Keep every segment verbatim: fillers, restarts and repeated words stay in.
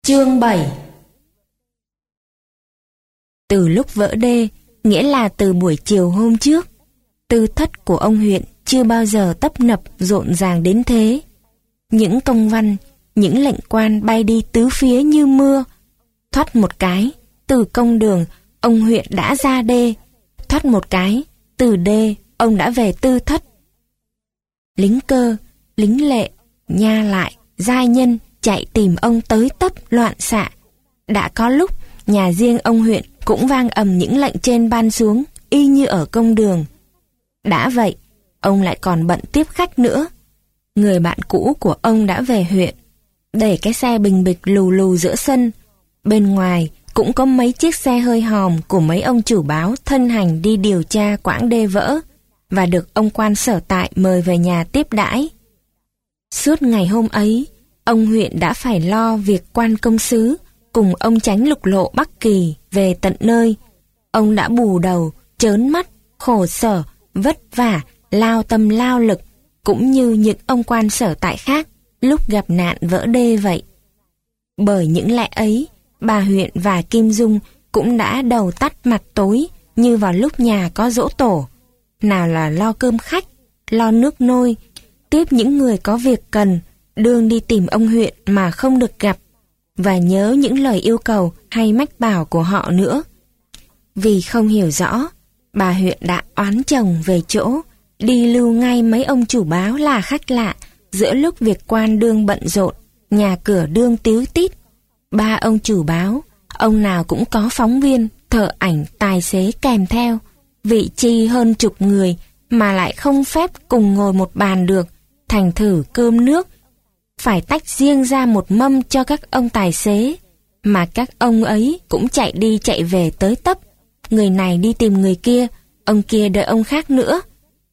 Chương bảy. Từ lúc vỡ đê, nghĩa là từ buổi chiều hôm trước, tư thất của ông huyện chưa bao giờ tấp nập rộn ràng đến thế. Những công văn, những lệnh quan bay đi tứ phía như mưa. Thoắt một cái, từ công đường, ông huyện đã ra đê. Thoắt một cái, từ đê, ông đã về tư thất. Lính cơ, lính lệ, nha lại, giai nhân chạy tìm ông tới tấp loạn xạ. Đã có lúc, nhà riêng ông huyện cũng vang ầm những lệnh trên ban xuống, y như ở công đường. Đã vậy, ông lại còn bận tiếp khách nữa. Người bạn cũ của ông đã về huyện, để cái xe bình bịch lù lù giữa sân. Bên ngoài cũng có mấy chiếc xe hơi hòm của mấy ông chủ báo thân hành đi điều tra quãng đê vỡ, và được ông quan sở tại mời về nhà tiếp đãi. Suốt ngày hôm ấy, ông huyện đã phải lo việc quan công sứ cùng ông chánh lục lộ Bắc Kỳ về tận nơi. Ông đã bù đầu, trớn mắt, khổ sở, vất vả, lao tâm lao lực, cũng như những ông quan sở tại khác lúc gặp nạn vỡ đê vậy. Bởi những lẽ ấy, bà huyện và Kim Dung cũng đã đầu tắt mặt tối như vào lúc nhà có giỗ tổ. Nào là lo cơm khách, lo nước nôi, tiếp những người có việc cần, đương đi tìm ông huyện mà không được gặp, và nhớ những lời yêu cầu hay mách bảo của họ nữa. Vì không hiểu rõ, bà huyện đã oán chồng về chỗ, đi lưu ngay mấy ông chủ báo là khách lạ, giữa lúc việc quan đương bận rộn, nhà cửa đương tíu tít. Ba ông chủ báo, ông nào cũng có phóng viên, thợ ảnh, tài xế kèm theo, vị chi hơn chục người mà lại không phép cùng ngồi một bàn được, thành thử cơm nước phải tách riêng ra một mâm cho các ông tài xế, mà các ông ấy cũng chạy đi chạy về tới tấp, người này đi tìm người kia, ông kia đợi ông khác nữa.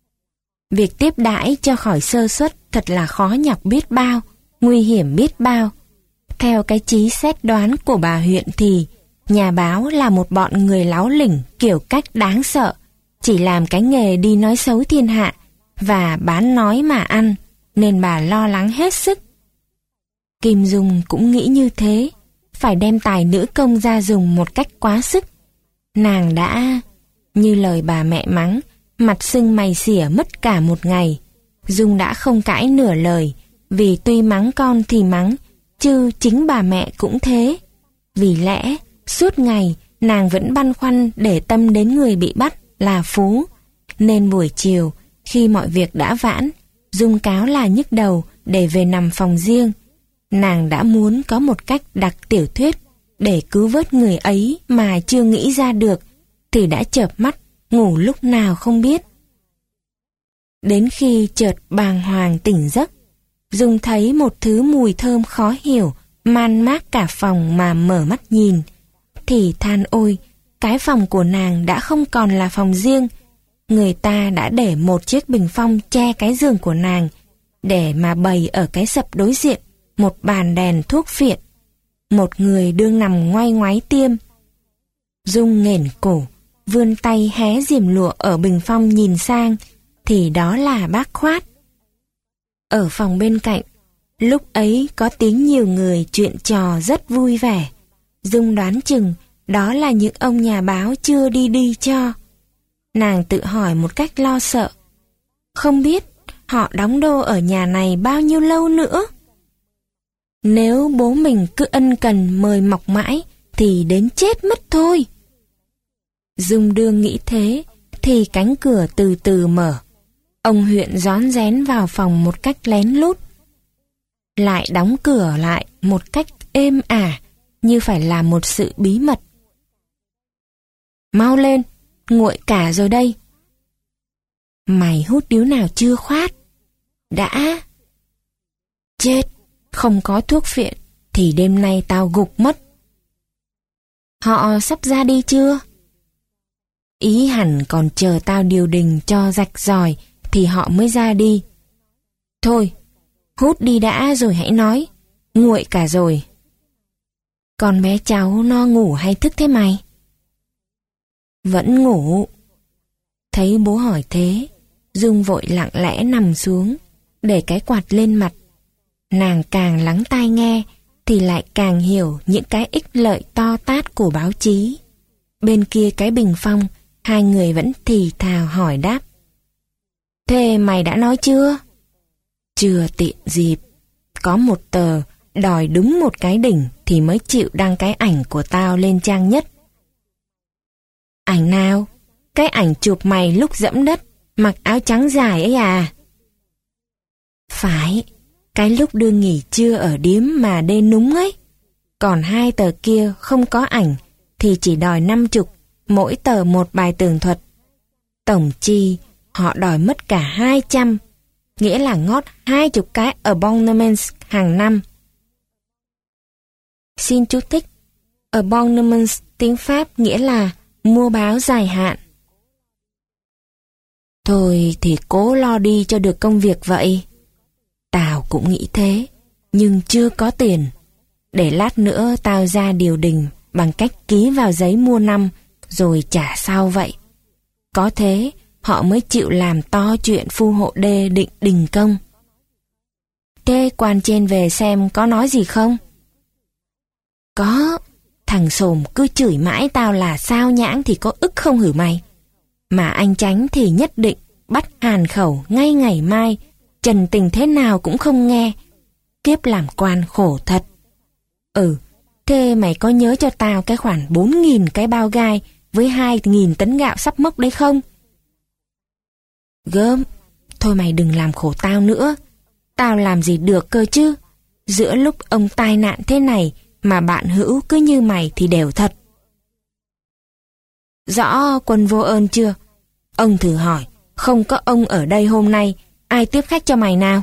Việc tiếp đãi cho khỏi sơ suất thật là khó nhọc biết bao, nguy hiểm biết bao. Theo cái trí xét đoán của bà huyện thì nhà báo là một bọn người láo lỉnh kiểu cách đáng sợ, chỉ làm cái nghề đi nói xấu thiên hạ và bán nói mà ăn, nên bà lo lắng hết sức. Kim Dung cũng nghĩ như thế, phải đem tài nữ công ra dùng một cách quá sức. Nàng đã, như lời bà mẹ mắng, mặt sưng mày xỉa mất cả một ngày. Dung đã không cãi nửa lời, vì tuy mắng con thì mắng, chứ chính bà mẹ cũng thế. Vì lẽ, suốt ngày, nàng vẫn băn khoăn để tâm đến người bị bắt là Phú. Nên buổi chiều, khi mọi việc đã vãn, Dung cáo là nhức đầu để về nằm phòng riêng. Nàng đã muốn có một cách đặt tiểu thuyết để cứu vớt người ấy mà chưa nghĩ ra được, thì đã chợp mắt, ngủ lúc nào không biết. Đến khi chợt bàng hoàng tỉnh giấc, Dung thấy một thứ mùi thơm khó hiểu man mác cả phòng mà mở mắt nhìn, thì than ôi, cái phòng của nàng đã không còn là phòng riêng. Người ta đã để một chiếc bình phong che cái giường của nàng, để mà bày ở cái sập đối diện một bàn đèn thuốc phiện. Một người đương nằm ngoay ngoáy tiêm. Dung nghển cổ, vươn tay hé diềm lụa ở bình phong nhìn sang, thì đó là bác Khoát. Ở phòng bên cạnh, lúc ấy có tiếng nhiều người chuyện trò rất vui vẻ. Dung đoán chừng đó là những ông nhà báo chưa đi đi cho. Nàng tự hỏi một cách lo sợ, không biết họ đóng đô ở nhà này bao nhiêu lâu nữa. Nếu bố mình cứ ân cần mời mọc mãi thì đến chết mất thôi. Dung đương nghĩ thế thì cánh cửa từ từ mở. Ông huyện rón rén vào phòng một cách lén lút, lại đóng cửa lại một cách êm ả, như phải là một sự bí mật. Mau lên, nguội cả rồi đây. Mày hút điếu nào chưa Khoát? Đã. Chết, không có thuốc phiện thì đêm nay tao gục mất. Họ sắp ra đi chưa? Ý hẳn còn chờ tao điều đình cho rạch ròi thì họ mới ra đi. Thôi, hút đi đã rồi hãy nói, nguội cả rồi. Con bé cháu nó ngủ hay thức thế mày? Vẫn ngủ. Thấy bố hỏi thế, Dung vội lặng lẽ nằm xuống, để cái quạt lên mặt. Nàng càng lắng tai nghe, thì lại càng hiểu những cái ích lợi to tát của báo chí. Bên kia cái bình phong, hai người vẫn thì thào hỏi đáp. Thế mày đã nói chưa? Chưa tiện dịp. Có một tờ đòi đúng một cái đỉnh thì mới chịu đăng cái ảnh của tao lên trang nhất. Ảnh nào? Cái ảnh chụp mày lúc dẫm đất, mặc áo trắng dài ấy à? Phải, cái lúc đưa nghỉ trưa ở điếm mà đê núng ấy. Còn hai tờ kia không có ảnh thì chỉ đòi năm chục, mỗi tờ một bài tường thuật. Tổng chi họ đòi mất cả hai trăm, nghĩa là ngót hai chục cái abonnements hàng năm. Xin chú thích, abonnements tiếng Pháp nghĩa là mua báo dài hạn. Thôi thì cố lo đi cho được công việc vậy. Tao cũng nghĩ thế, nhưng chưa có tiền. Để lát nữa tao ra điều đình bằng cách ký vào giấy mua năm rồi trả sau vậy. Có thế họ mới chịu làm to chuyện phu hộ đê định đình công. Thế quan trên về xem có nói gì không? Có, thằng Sồm cứ chửi mãi tao là sao nhãng thì có ức không hử mày. Mà anh Chánh thì nhất định bắt hàn khẩu ngay ngày mai, trần tình thế nào cũng không nghe. Kiếp làm quan khổ thật. Ừ, thế mày có nhớ cho tao cái khoản bốn nghìn cái bao gai với hai nghìn tấn gạo sắp mốc đấy không? Gớm, thôi mày đừng làm khổ tao nữa. Tao làm gì được cơ chứ. Giữa lúc ông tai nạn thế này mà bạn hữu cứ như mày thì đều thật. Rõ Quân vô ơn chưa? Ông thử hỏi, không có ông ở đây hôm nay, ai tiếp khách cho mày nào?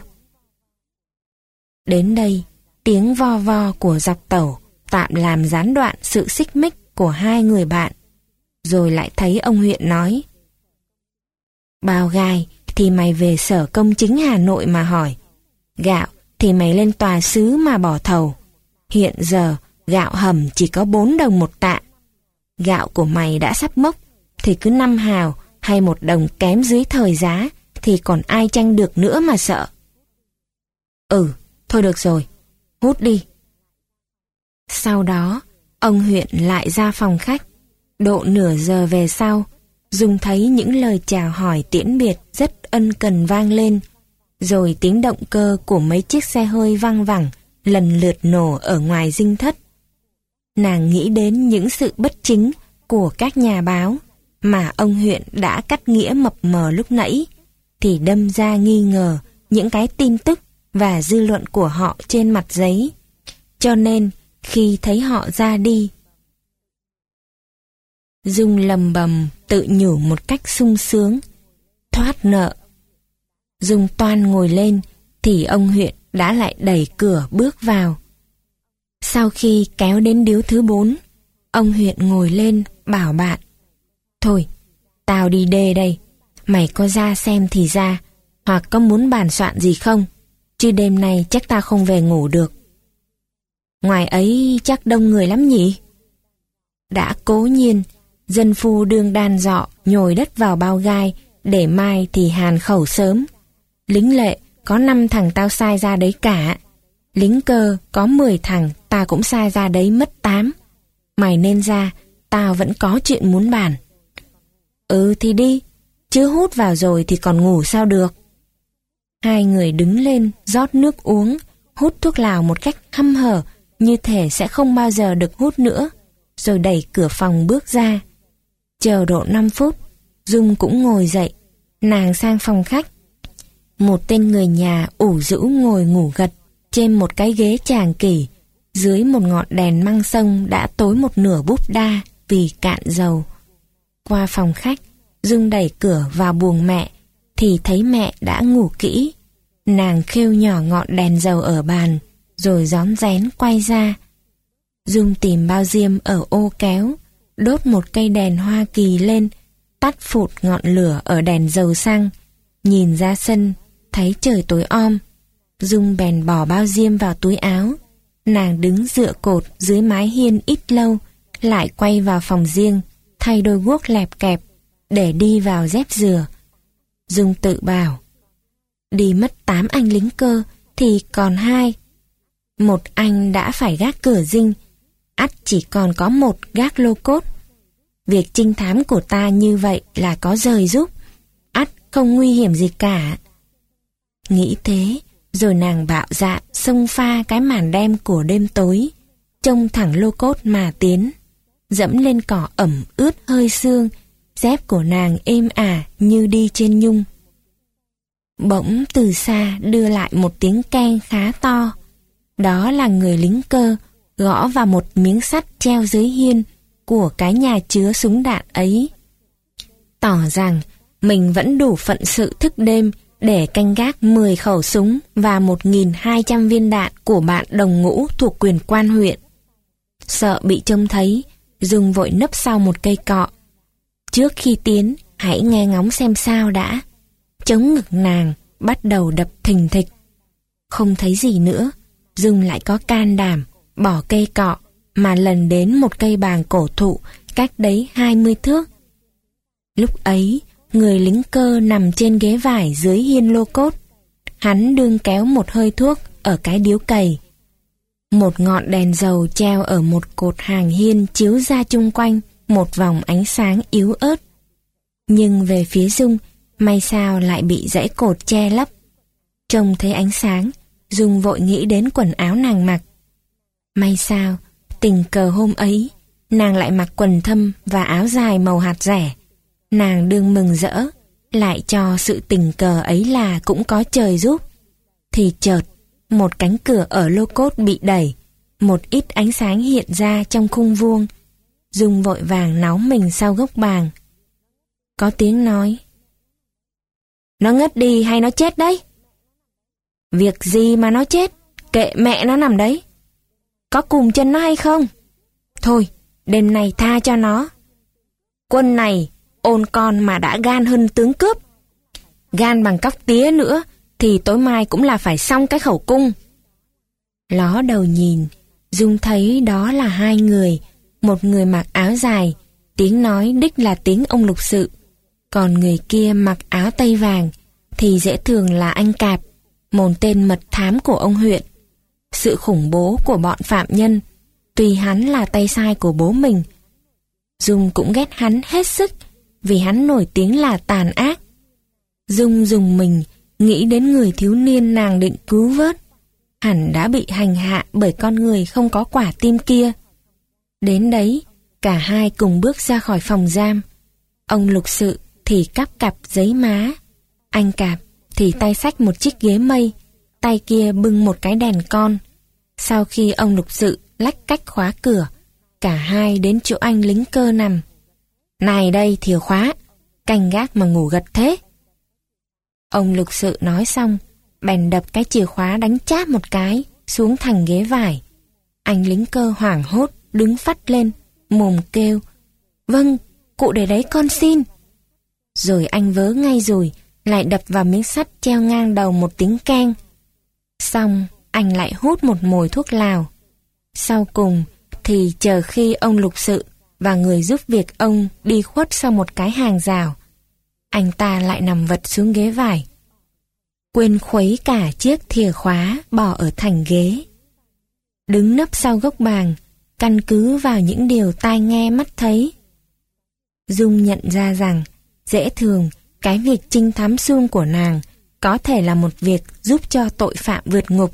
Đến đây, tiếng vo vo của dọc tàu tạm làm gián đoạn sự xích mích của hai người bạn. Rồi lại thấy ông huyện nói. Bao gai thì mày về sở công chính Hà Nội mà hỏi. Gạo thì mày lên tòa xứ mà bỏ thầu. Hiện giờ gạo hầm chỉ có bốn đồng một tạ. Gạo của mày đã sắp mốc thì cứ năm hào hay một đồng kém dưới thời giá thì còn ai tranh được nữa mà sợ. Ừ, thôi được rồi, hút đi. Sau đó, ông huyện lại ra phòng khách. Độ nửa giờ về sau, Dung thấy những lời chào hỏi tiễn biệt rất ân cần vang lên, rồi tiếng động cơ của mấy chiếc xe hơi văng vẳng lần lượt nổ ở ngoài dinh thất. Nàng nghĩ đến những sự bất chính của các nhà báo mà ông huyện đã cắt nghĩa mập mờ lúc nãy, thì đâm ra nghi ngờ những cái tin tức và dư luận của họ trên mặt giấy. Cho nên khi thấy họ ra đi, Dung lầm bầm tự nhủ một cách sung sướng, thoát nợ. Dung toan ngồi lên thì ông huyện đã lại đẩy cửa bước vào. Sau khi kéo đến điếu thứ bốn, ông huyện ngồi lên bảo bạn. Thôi, tao đi đê đây, mày có ra xem thì ra, hoặc có muốn bàn soạn gì không, chứ đêm nay chắc tao không về ngủ được. Ngoài ấy chắc đông người lắm nhỉ? Đã cố nhiên, dân phu đương đan dọ nhồi đất vào bao gai, để mai thì hàn khẩu sớm. Lính lệ có năm thằng tao sai ra đấy cả. Lính cơ có mười thằng tao cũng sai ra đấy mất tám. Mày nên ra, tao vẫn có chuyện muốn bàn. Ừ thì đi, chứ hút vào rồi thì còn ngủ sao được. Hai người đứng lên rót nước uống, hút thuốc lào một cách hăm hở, như thể sẽ không bao giờ được hút nữa, rồi đẩy cửa phòng bước ra. Chờ độ năm phút, Dung cũng ngồi dậy, nàng sang phòng khách. Một tên người nhà ủ rũ ngồi ngủ gật trên một cái ghế tràng kỷ, dưới một ngọn đèn măng sông đã tối một nửa búp đa vì cạn dầu. Qua phòng khách, Dung đẩy cửa vào buồng mẹ, thì thấy mẹ đã ngủ kỹ. Nàng khêu nhỏ ngọn đèn dầu ở bàn, rồi rón rén quay ra. Dung tìm bao diêm ở ô kéo, đốt một cây đèn Hoa Kỳ lên, tắt phụt ngọn lửa ở đèn dầu xăng. Nhìn ra sân, thấy trời tối om. Dung bèn bỏ bao diêm vào túi áo. Nàng đứng dựa cột dưới mái hiên ít lâu, lại quay vào phòng riêng, thay đôi guốc lẹp kẹp, để đi vào dép dừa. Dung tự bảo, đi mất tám anh lính cơ thì còn hai. Một anh đã phải gác cửa dinh, ắt chỉ còn có một gác lô cốt. Việc trinh thám của ta như vậy là có rời giúp, ắt không nguy hiểm gì cả. Nghĩ thế, rồi nàng bạo dạn xông pha cái màn đêm của đêm tối, trông thẳng lô cốt mà tiến, dẫm lên cỏ ẩm ướt hơi sương, dép của nàng êm ả như đi trên nhung. Bỗng từ xa đưa lại một tiếng keng khá to. Đó là người lính cơ gõ vào một miếng sắt treo dưới hiên của cái nhà chứa súng đạn ấy, tỏ rằng mình vẫn đủ phận sự thức đêm để canh gác mười khẩu súng và một nghìn hai trăm viên đạn của bạn đồng ngũ thuộc quyền quan huyện. Sợ bị trông thấy, Dung vội nấp sau một cây cọ. Trước khi tiến, hãy nghe ngóng xem sao đã. Chống ngực nàng bắt đầu đập thình thịch. Không thấy gì nữa, Dung lại có can đảm bỏ cây cọ mà lần đến một cây bàng cổ thụ cách đấy hai mươi thước. Lúc ấy, người lính cơ nằm trên ghế vải dưới hiên lô cốt. Hắn đương kéo một hơi thuốc ở cái điếu cày. Một ngọn đèn dầu treo ở một cột hàng hiên chiếu ra chung quanh một vòng ánh sáng yếu ớt. Nhưng về phía Dung, may sao lại bị dãy cột che lấp. Trông thấy ánh sáng, Dung vội nghĩ đến quần áo nàng mặc. May sao, tình cờ hôm ấy, nàng lại mặc quần thâm và áo dài màu hạt rẻ. Nàng đương mừng rỡ, lại cho sự tình cờ ấy là cũng có trời giúp. Thì chợt, một cánh cửa ở lô cốt bị đẩy, một ít ánh sáng hiện ra trong khung vuông. Dung vội vàng náu mình sau gốc bàng. Có tiếng nói: Nó ngất đi hay nó chết đấy? Việc gì mà nó chết, kệ mẹ nó nằm đấy. Có cùm chân nó hay không? Thôi, đêm nay tha cho nó. Quân này ôn con mà đã gan hơn tướng cướp. Gan bằng cóc tía nữa thì tối mai cũng là phải xong cái khẩu cung. Ló đầu nhìn, Dung thấy đó là hai người. Một người mặc áo dài, tiếng nói đích là tiếng ông lục sự. Còn người kia mặc áo tây vàng thì dễ thường là anh Cạp, một tên mật thám của ông huyện. Sự khủng bố của bọn phạm nhân, tuy hắn là tay sai của bố mình, Dung cũng ghét hắn hết sức vì hắn nổi tiếng là tàn ác. Dung dùng mình nghĩ đến người thiếu niên nàng định cứu vớt, hẳn đã bị hành hạ bởi con người không có quả tim kia. Đến đấy, cả hai cùng bước ra khỏi phòng giam. Ông lục sự thì cắp cặp giấy má, anh Cạp thì tay xách một chiếc ghế mây, tay kia bưng một cái đèn con. Sau khi ông lục sự lách cách khóa cửa, cả hai đến chỗ anh lính cơ nằm. Này đây chìa khóa, canh gác mà ngủ gật thế. Ông lục sự nói xong, bèn đập cái chìa khóa đánh cháp một cái xuống thành ghế vải. Anh lính cơ hoảng hốt đứng phắt lên, mồm kêu: Vâng, cụ để đấy con xin. Rồi anh vớ ngay rồi, lại đập vào miếng sắt treo ngang đầu một tiếng keng. Xong, anh lại hút một mồi thuốc lào. Sau cùng thì chờ khi ông lục sự và người giúp việc ông đi khuất sau một cái hàng rào, anh ta lại nằm vật xuống ghế vải, quên khuấy cả chiếc thìa khóa bỏ ở thành ghế. Đứng nấp sau gốc bàng, căn cứ vào những điều tai nghe mắt thấy, Dung nhận ra rằng dễ thường cái việc trinh thám suông của nàng có thể là một việc giúp cho tội phạm vượt ngục.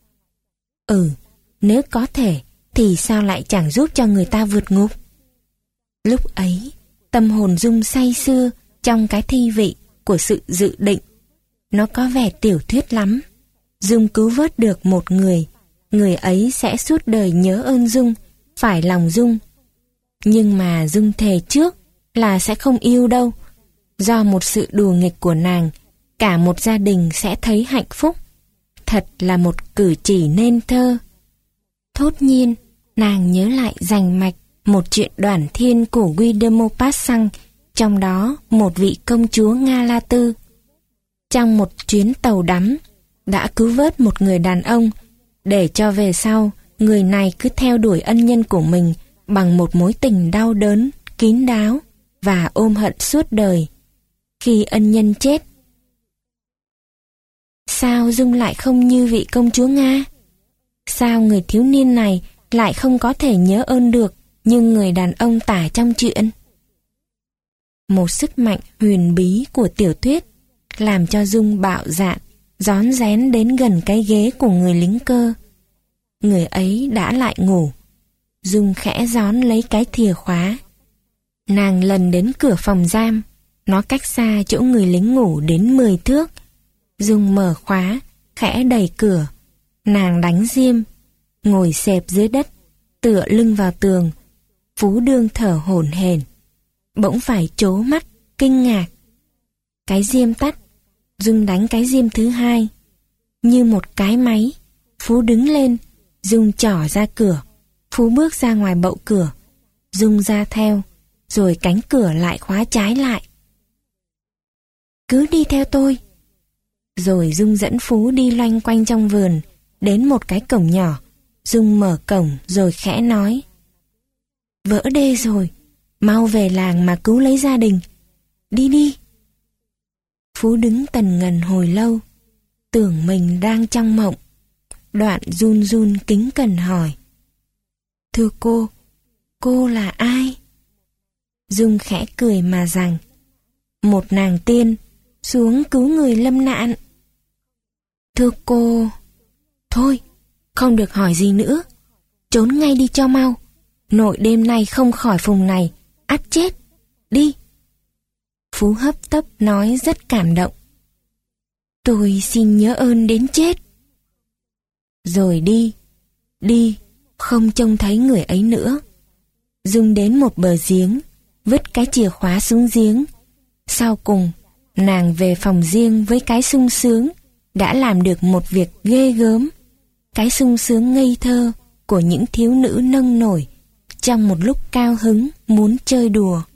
Ừ, nếu có thể thì sao lại chẳng giúp cho người ta vượt ngục? Lúc ấy, tâm hồn Dung say sưa trong cái thi vị của sự dự định. Nó có vẻ tiểu thuyết lắm. Dung cứu vớt được một người, người ấy sẽ suốt đời nhớ ơn Dung, phải lòng Dung. Nhưng mà Dung thề trước là sẽ không yêu đâu. Do một sự đùa nghịch của nàng, cả một gia đình sẽ thấy hạnh phúc. Thật là một cử chỉ nên thơ. Thốt nhiên, nàng nhớ lại rành mạch một chuyện đoản thiên của Guy de Maupassant, trong đó một vị công chúa Nga La Tư. Trong một chuyến tàu đắm, đã cứu vớt một người đàn ông, để cho về sau, người này cứ theo đuổi ân nhân của mình bằng một mối tình đau đớn, kín đáo và ôm hận suốt đời. Khi ân nhân chết, sao Dung lại không như vị công chúa Nga? Sao người thiếu niên này lại không có thể nhớ ơn được như người đàn ông tả trong truyện? Một sức mạnh huyền bí của tiểu thuyết làm cho Dung bạo dạn, rón rén đến gần cái ghế của người lính cơ. Người ấy đã lại ngủ. Dung khẽ rón lấy cái thìa khóa. Nàng lần đến cửa phòng giam. Nó cách xa chỗ người lính ngủ đến mười thước. Dung mở khóa, khẽ đẩy cửa. Nàng đánh diêm, ngồi xẹp dưới đất, tựa lưng vào tường. Phú Đương thở hổn hển, bỗng phải trố mắt, kinh ngạc. Cái diêm tắt, Dung đánh cái diêm thứ hai. Như một cái máy, Phú đứng lên, Dung trỏ ra cửa. Phú bước ra ngoài bậu cửa, Dung ra theo, rồi cánh cửa lại khóa trái lại. Cứ đi theo tôi. Rồi Dung dẫn Phú đi loanh quanh trong vườn, đến một cái cổng nhỏ. Dung mở cổng rồi khẽ nói: Vỡ đê rồi, mau về làng mà cứu lấy gia đình. Đi đi. Phú đứng tần ngần hồi lâu, tưởng mình đang trong mộng. Đoạn run run kính cẩn hỏi: Thưa cô, cô là ai? Dung khẽ cười mà rằng: Một nàng tiên xuống cứu người lâm nạn. Thưa cô... Thôi, không được hỏi gì nữa. Trốn ngay đi cho mau. Nội đêm nay không khỏi vùng này, ắt chết. Đi. Phú hấp tấp nói rất cảm động: Tôi xin nhớ ơn đến chết. Rồi đi, đi, không trông thấy người ấy nữa. Dung đến một bờ giếng, vứt cái chìa khóa xuống giếng. Sau cùng, nàng về phòng riêng với cái sung sướng đã làm được một việc ghê gớm. Cái sung sướng ngây thơ của những thiếu nữ nông nổi trong một lúc cao hứng muốn chơi đùa.